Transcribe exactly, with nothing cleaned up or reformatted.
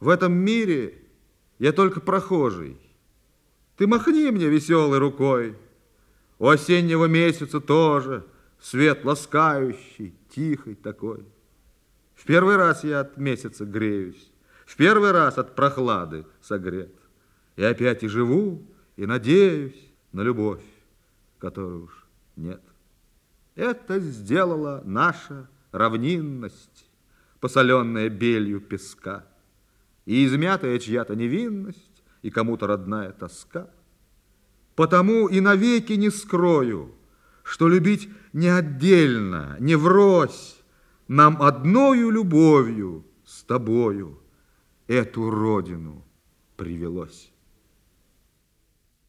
В этом мире я только прохожий. Ты махни мне веселой рукой. У осеннего месяца тоже свет ласкающий, тихий такой. В первый раз я от месяца греюсь, в первый раз от прохлады согрет. И опять и живу, и надеюсь на любовь, которой уж нет. Это сделала наша равнинность, посоленная белью песка, и измятая чья-то невинность, и кому-то родная тоска. Потому и навеки не скрою, что любить не отдельно, не врозь, нам одною любовью с тобою эту родину привелось.